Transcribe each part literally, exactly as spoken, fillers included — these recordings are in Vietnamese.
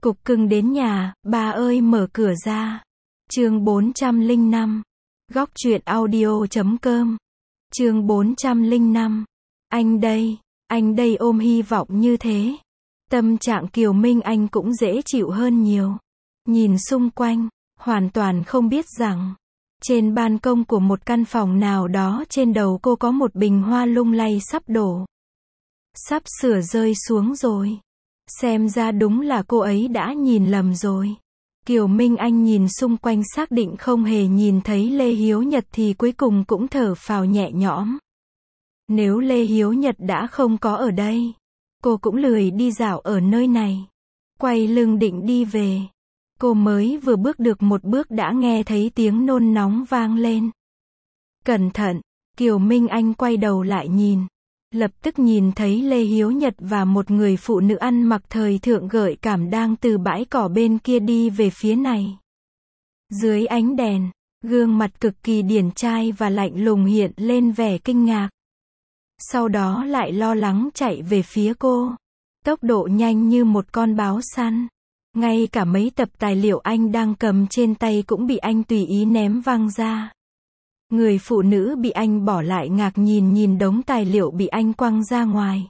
Cục cưng đến nhà, bà ơi mở cửa ra. Chương bốn trăm lẻ năm. Góc truyện audio chấm com. Chương bốn trăm lẻ năm. Anh đây, anh đây ôm hy vọng như thế. Tâm trạng Kiều Minh Anh cũng dễ chịu hơn nhiều. Nhìn xung quanh, hoàn toàn không biết rằng, trên ban công của một căn phòng nào đó trên đầu cô có một bình hoa lung lay sắp đổ. Sắp sửa rơi xuống rồi. Xem ra đúng là cô ấy đã nhìn lầm rồi. Kiều Minh Anh nhìn xung quanh xác định không hề nhìn thấy Lê Hiếu Nhật thì cuối cùng cũng thở phào nhẹ nhõm. Nếu Lê Hiếu Nhật đã không có ở đây, cô cũng lười đi dạo ở nơi này. Quay lưng định đi về. Cô mới vừa bước được một bước đã nghe thấy tiếng nôn nóng vang lên. Cẩn thận, Kiều Minh Anh quay đầu lại nhìn. Lập tức nhìn thấy Lê Hiếu Nhật và một người phụ nữ ăn mặc thời thượng gợi cảm đang từ bãi cỏ bên kia đi về phía này. Dưới ánh đèn, gương mặt cực kỳ điển trai và lạnh lùng hiện lên vẻ kinh ngạc. Sau đó lại lo lắng chạy về phía cô. Tốc độ nhanh như một con báo săn. Ngay cả mấy tập tài liệu anh đang cầm trên tay cũng bị anh tùy ý ném văng ra. Người phụ nữ bị anh bỏ lại ngạc nhìn nhìn đống tài liệu bị anh quăng ra ngoài.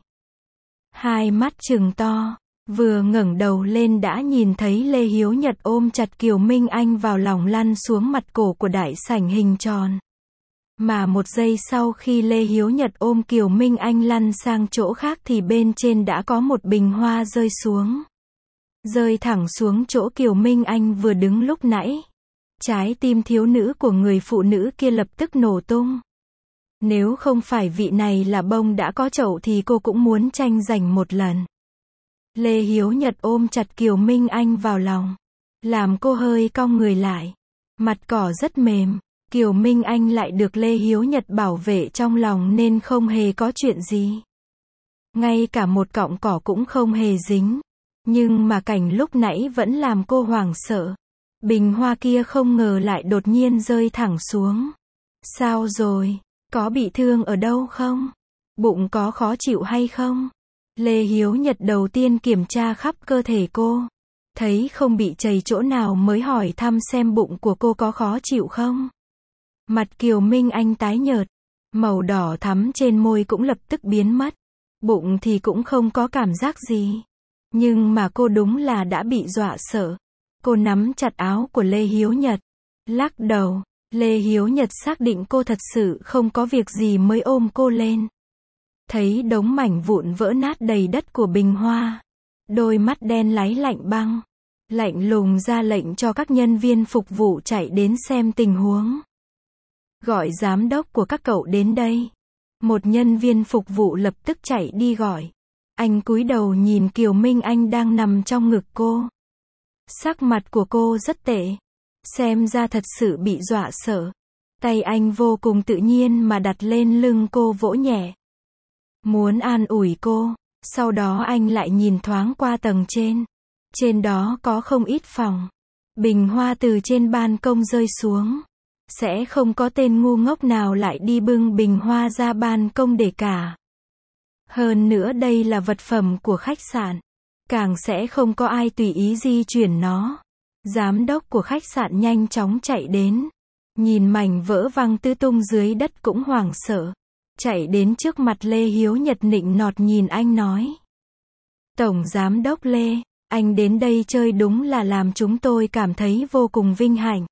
Hai mắt trừng to, vừa ngẩng đầu lên đã nhìn thấy Lê Hiếu Nhật ôm chặt Kiều Minh Anh vào lòng lăn xuống mặt cổ của đại sảnh hình tròn. Mà một giây sau khi Lê Hiếu Nhật ôm Kiều Minh Anh lăn sang chỗ khác thì bên trên đã có một bình hoa rơi xuống. Rơi thẳng xuống chỗ Kiều Minh Anh vừa đứng lúc nãy. Trái tim thiếu nữ của người phụ nữ kia lập tức nổ tung. Nếu không phải vị này là bông đã có chậu thì cô cũng muốn tranh giành một lần. Lê Hiếu Nhật ôm chặt Kiều Minh Anh vào lòng, làm cô hơi cong người lại. Mặt cỏ rất mềm, Kiều Minh Anh lại được Lê Hiếu Nhật bảo vệ trong lòng nên không hề có chuyện gì. Ngay cả một cọng cỏ cũng không hề dính. Nhưng mà cảnh lúc nãy vẫn làm cô hoảng sợ. Bình hoa kia không ngờ lại đột nhiên rơi thẳng xuống. Sao rồi? Có bị thương ở đâu không? Bụng có khó chịu hay không? Lê Hiếu Nhật đầu tiên kiểm tra khắp cơ thể cô. Thấy không bị chảy chỗ nào mới hỏi thăm xem bụng của cô có khó chịu không. Mặt Kiều Minh Anh tái nhợt. Màu đỏ thắm trên môi cũng lập tức biến mất. Bụng thì cũng không có cảm giác gì. Nhưng mà cô đúng là đã bị dọa sợ. Cô nắm chặt áo của Lê Hiếu Nhật. Lắc đầu, Lê Hiếu Nhật xác định cô thật sự không có việc gì mới ôm cô lên. Thấy đống mảnh vụn vỡ nát đầy đất của bình hoa. Đôi mắt đen láy lạnh băng. Lạnh lùng ra lệnh cho các nhân viên phục vụ chạy đến xem tình huống. Gọi giám đốc của các cậu đến đây. Một nhân viên phục vụ lập tức chạy đi gọi. Anh cúi đầu nhìn Kiều Minh Anh đang nằm trong ngực cô. Sắc mặt của cô rất tệ. Xem ra thật sự bị dọa sợ. Tay anh vô cùng tự nhiên mà đặt lên lưng cô vỗ nhẹ. Muốn an ủi cô. Sau đó anh lại nhìn thoáng qua tầng trên. Trên đó có không ít phòng. Bình hoa từ trên ban công rơi xuống. Sẽ không có tên ngu ngốc nào lại đi bưng bình hoa ra ban công để cả. Hơn nữa đây là vật phẩm của khách sạn. Càng sẽ không có ai tùy ý di chuyển nó. Giám đốc của khách sạn nhanh chóng chạy đến. Nhìn mảnh vỡ văng tứ tung dưới đất cũng hoảng sợ. Chạy đến trước mặt Lê Hiếu Nhật nịnh nọt nhìn anh nói. Tổng giám đốc Lê, anh đến đây chơi đúng là làm chúng tôi cảm thấy vô cùng vinh hạnh.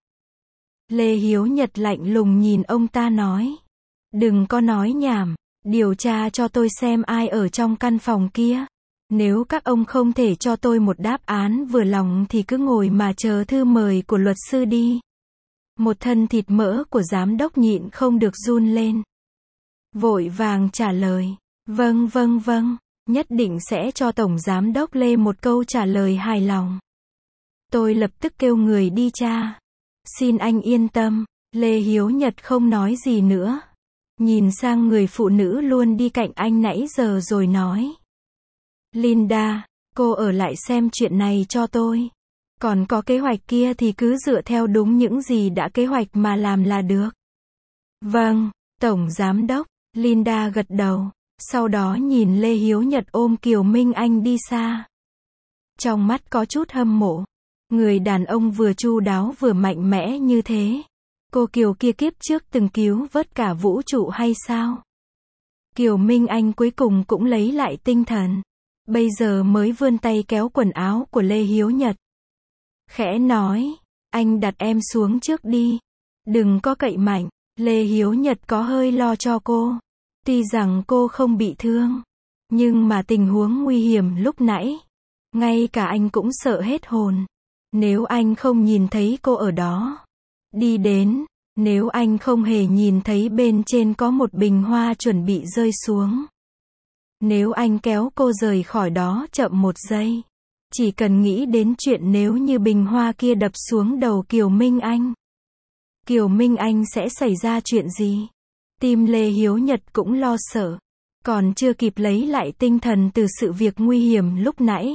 Lê Hiếu Nhật lạnh lùng nhìn ông ta nói. Đừng có nói nhảm. Điều tra cho tôi xem ai ở trong căn phòng kia. Nếu các ông không thể cho tôi một đáp án vừa lòng thì cứ ngồi mà chờ thư mời của luật sư đi. Một thân thịt mỡ của giám đốc nhịn không được run lên. Vội vàng trả lời. Vâng vâng vâng, nhất định sẽ cho Tổng Giám đốc Lê một câu trả lời hài lòng. Tôi lập tức kêu người đi tra. Xin anh yên tâm. Lê Hiếu Nhật không nói gì nữa. Nhìn sang người phụ nữ luôn đi cạnh anh nãy giờ rồi nói. Linda, cô ở lại xem chuyện này cho tôi. Còn có kế hoạch kia thì cứ dựa theo đúng những gì đã kế hoạch mà làm là được. Vâng, Tổng Giám đốc. Linda gật đầu. Sau đó nhìn Lê Hiếu Nhật ôm Kiều Minh Anh đi xa. trong mắt có chút hâm mộ. Người đàn ông vừa chu đáo vừa mạnh mẽ như thế. Cô Kiều kia kiếp trước từng cứu vớt cả vũ trụ hay sao? Kiều Minh Anh cuối cùng cũng lấy lại tinh thần. Bây giờ mới vươn tay kéo quần áo của Lê Hiếu Nhật. Khẽ nói, anh đặt em xuống trước đi. Đừng có cậy mạnh. Lê Hiếu Nhật có hơi lo cho cô. Tuy rằng cô không bị thương, nhưng mà tình huống nguy hiểm lúc nãy, ngay cả anh cũng sợ hết hồn. Nếu anh không nhìn thấy cô ở đó, đi đến, nếu anh không hề nhìn thấy bên trên có một bình hoa chuẩn bị rơi xuống. Nếu anh kéo cô rời khỏi đó chậm một giây, chỉ cần nghĩ đến chuyện nếu như bình hoa kia đập xuống đầu Kiều Minh Anh, Kiều Minh Anh sẽ xảy ra chuyện gì? Tim Lê Hiếu Nhật cũng lo sợ, còn chưa kịp lấy lại tinh thần từ sự việc nguy hiểm lúc nãy.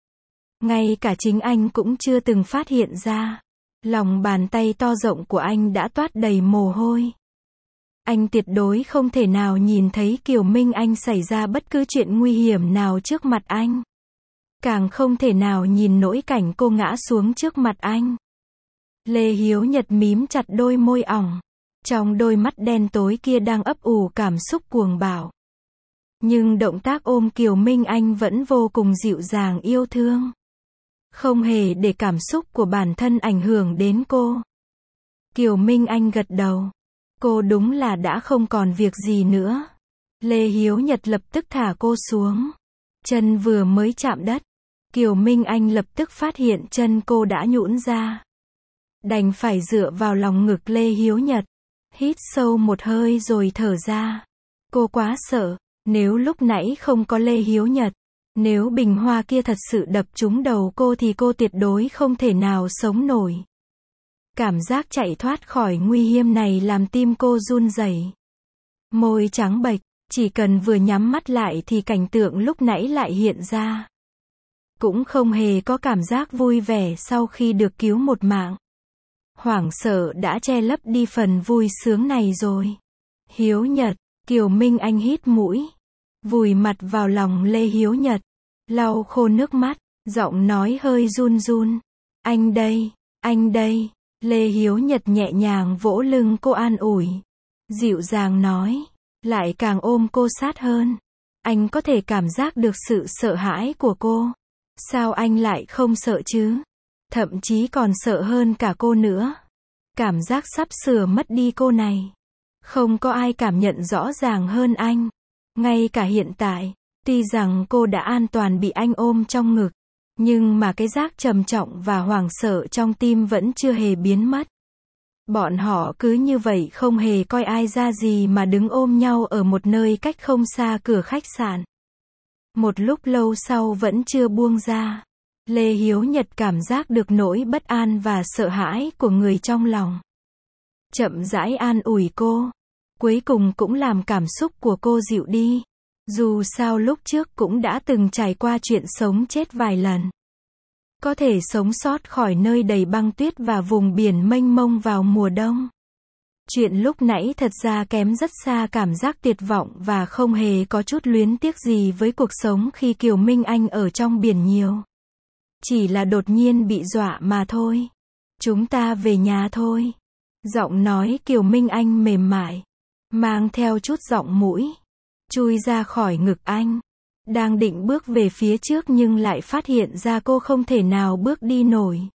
Ngay cả chính anh cũng chưa từng phát hiện ra, lòng bàn tay to rộng của anh đã toát đầy mồ hôi. Anh tuyệt đối không thể nào nhìn thấy Kiều Minh Anh xảy ra bất cứ chuyện nguy hiểm nào trước mặt anh. Càng không thể nào nhìn nỗi cảnh cô ngã xuống trước mặt anh. Lê Hiếu Nhật mím chặt đôi môi ỏng. Trong đôi mắt đen tối kia đang ấp ủ cảm xúc cuồng bạo. Nhưng động tác ôm Kiều Minh Anh vẫn vô cùng dịu dàng yêu thương. Không hề để cảm xúc của bản thân ảnh hưởng đến cô. Kiều Minh Anh gật đầu. Cô đúng là đã không còn việc gì nữa. Lê Hiếu Nhật lập tức thả cô xuống. Chân vừa mới chạm đất, Kiều Minh Anh lập tức phát hiện chân cô đã nhũn ra. Đành phải dựa vào lòng ngực Lê Hiếu Nhật. Hít sâu một hơi rồi thở ra. Cô quá sợ, nếu lúc nãy không có Lê Hiếu Nhật, nếu bình hoa kia thật sự đập trúng đầu cô thì cô tuyệt đối không thể nào sống nổi. Cảm giác chạy thoát khỏi nguy hiểm này làm tim cô run rẩy. Môi trắng bệch, chỉ cần vừa nhắm mắt lại thì cảnh tượng lúc nãy lại hiện ra. Cũng không hề có cảm giác vui vẻ sau khi được cứu một mạng. Hoảng sợ đã che lấp đi phần vui sướng này rồi. Hiếu Nhật, Kiều Minh Anh hít mũi, vùi mặt vào lòng Lê Hiếu Nhật, lau khô nước mắt, giọng nói hơi run run. Anh đây, anh đây. Lê Hiếu Nhật nhẹ nhàng vỗ lưng cô an ủi. Dịu dàng nói, lại càng ôm cô sát hơn. Anh có thể cảm giác được sự sợ hãi của cô. Sao anh lại không sợ chứ? Thậm chí còn sợ hơn cả cô nữa. Cảm giác sắp sửa mất đi cô này. Không có ai cảm nhận rõ ràng hơn anh. Ngay cả hiện tại, tuy rằng cô đã an toàn bị anh ôm trong ngực, nhưng mà cái giác trầm trọng và hoảng sợ trong tim vẫn chưa hề biến mất. Bọn họ cứ như vậy không hề coi ai ra gì mà đứng ôm nhau ở một nơi cách không xa cửa khách sạn. Một lúc lâu sau vẫn chưa buông ra. Lê Hiếu Nhật cảm giác được nỗi bất an và sợ hãi của người trong lòng. Chậm rãi an ủi cô. Cuối cùng cũng làm cảm xúc của cô dịu đi. Dù sao lúc trước cũng đã từng trải qua chuyện sống chết vài lần. Có thể sống sót khỏi nơi đầy băng tuyết và vùng biển mênh mông vào mùa đông. Chuyện lúc nãy thật ra kém rất xa cảm giác tuyệt vọng và không hề có chút luyến tiếc gì với cuộc sống khi Kiều Minh Anh ở trong biển nhiều. Chỉ là đột nhiên bị dọa mà thôi. Chúng ta về nhà thôi. Giọng nói Kiều Minh Anh mềm mại, mang theo chút giọng mũi, chui ra khỏi ngực anh. Đang định bước về phía trước nhưng lại phát hiện ra cô không thể nào bước đi nổi.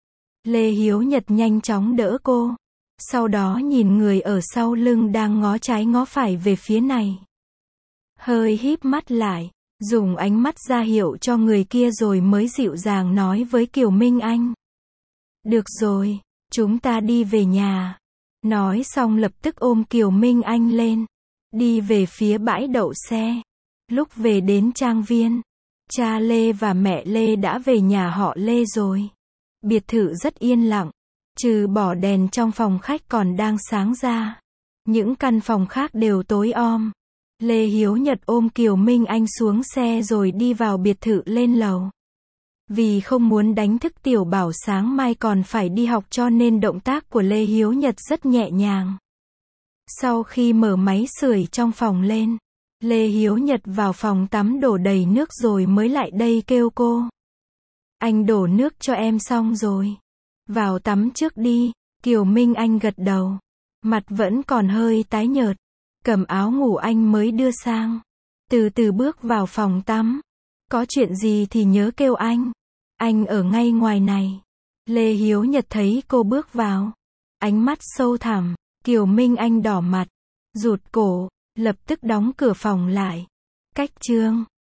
Lê Hiếu Nhật nhanh chóng đỡ cô. Sau đó nhìn người ở sau lưng đang ngó trái ngó phải về phía này. Hơi híp mắt lại, dùng ánh mắt ra hiệu cho người kia rồi mới dịu dàng nói với Kiều Minh Anh. Được rồi, chúng ta đi về nhà. Nói xong lập tức ôm Kiều Minh Anh lên, đi về phía bãi đậu xe. Lúc về đến trang viên, cha Lê và mẹ Lê đã về nhà họ Lê rồi. Biệt thự rất yên lặng, trừ bỏ đèn trong phòng khách còn đang sáng ra. Những căn phòng khác đều tối om. Lê Hiếu Nhật ôm Kiều Minh Anh xuống xe rồi đi vào biệt thự lên lầu. Vì không muốn đánh thức Tiểu Bảo sáng mai còn phải đi học cho nên động tác của Lê Hiếu Nhật rất nhẹ nhàng. Sau khi mở máy sưởi trong phòng lên, Lê Hiếu Nhật vào phòng tắm đổ đầy nước rồi mới lại đây kêu cô. Anh đổ nước cho em xong rồi. Vào tắm trước đi. Kiều Minh Anh gật đầu. Mặt vẫn còn hơi tái nhợt. Cầm áo ngủ anh mới đưa sang. Từ từ bước vào phòng tắm. Có chuyện gì thì nhớ kêu anh. Anh ở ngay ngoài này. Lê Hiếu Nhật thấy cô bước vào. Ánh mắt sâu thẳm. Kiều Minh Anh đỏ mặt. Rụt cổ. Lập tức đóng cửa phòng lại. Cách chương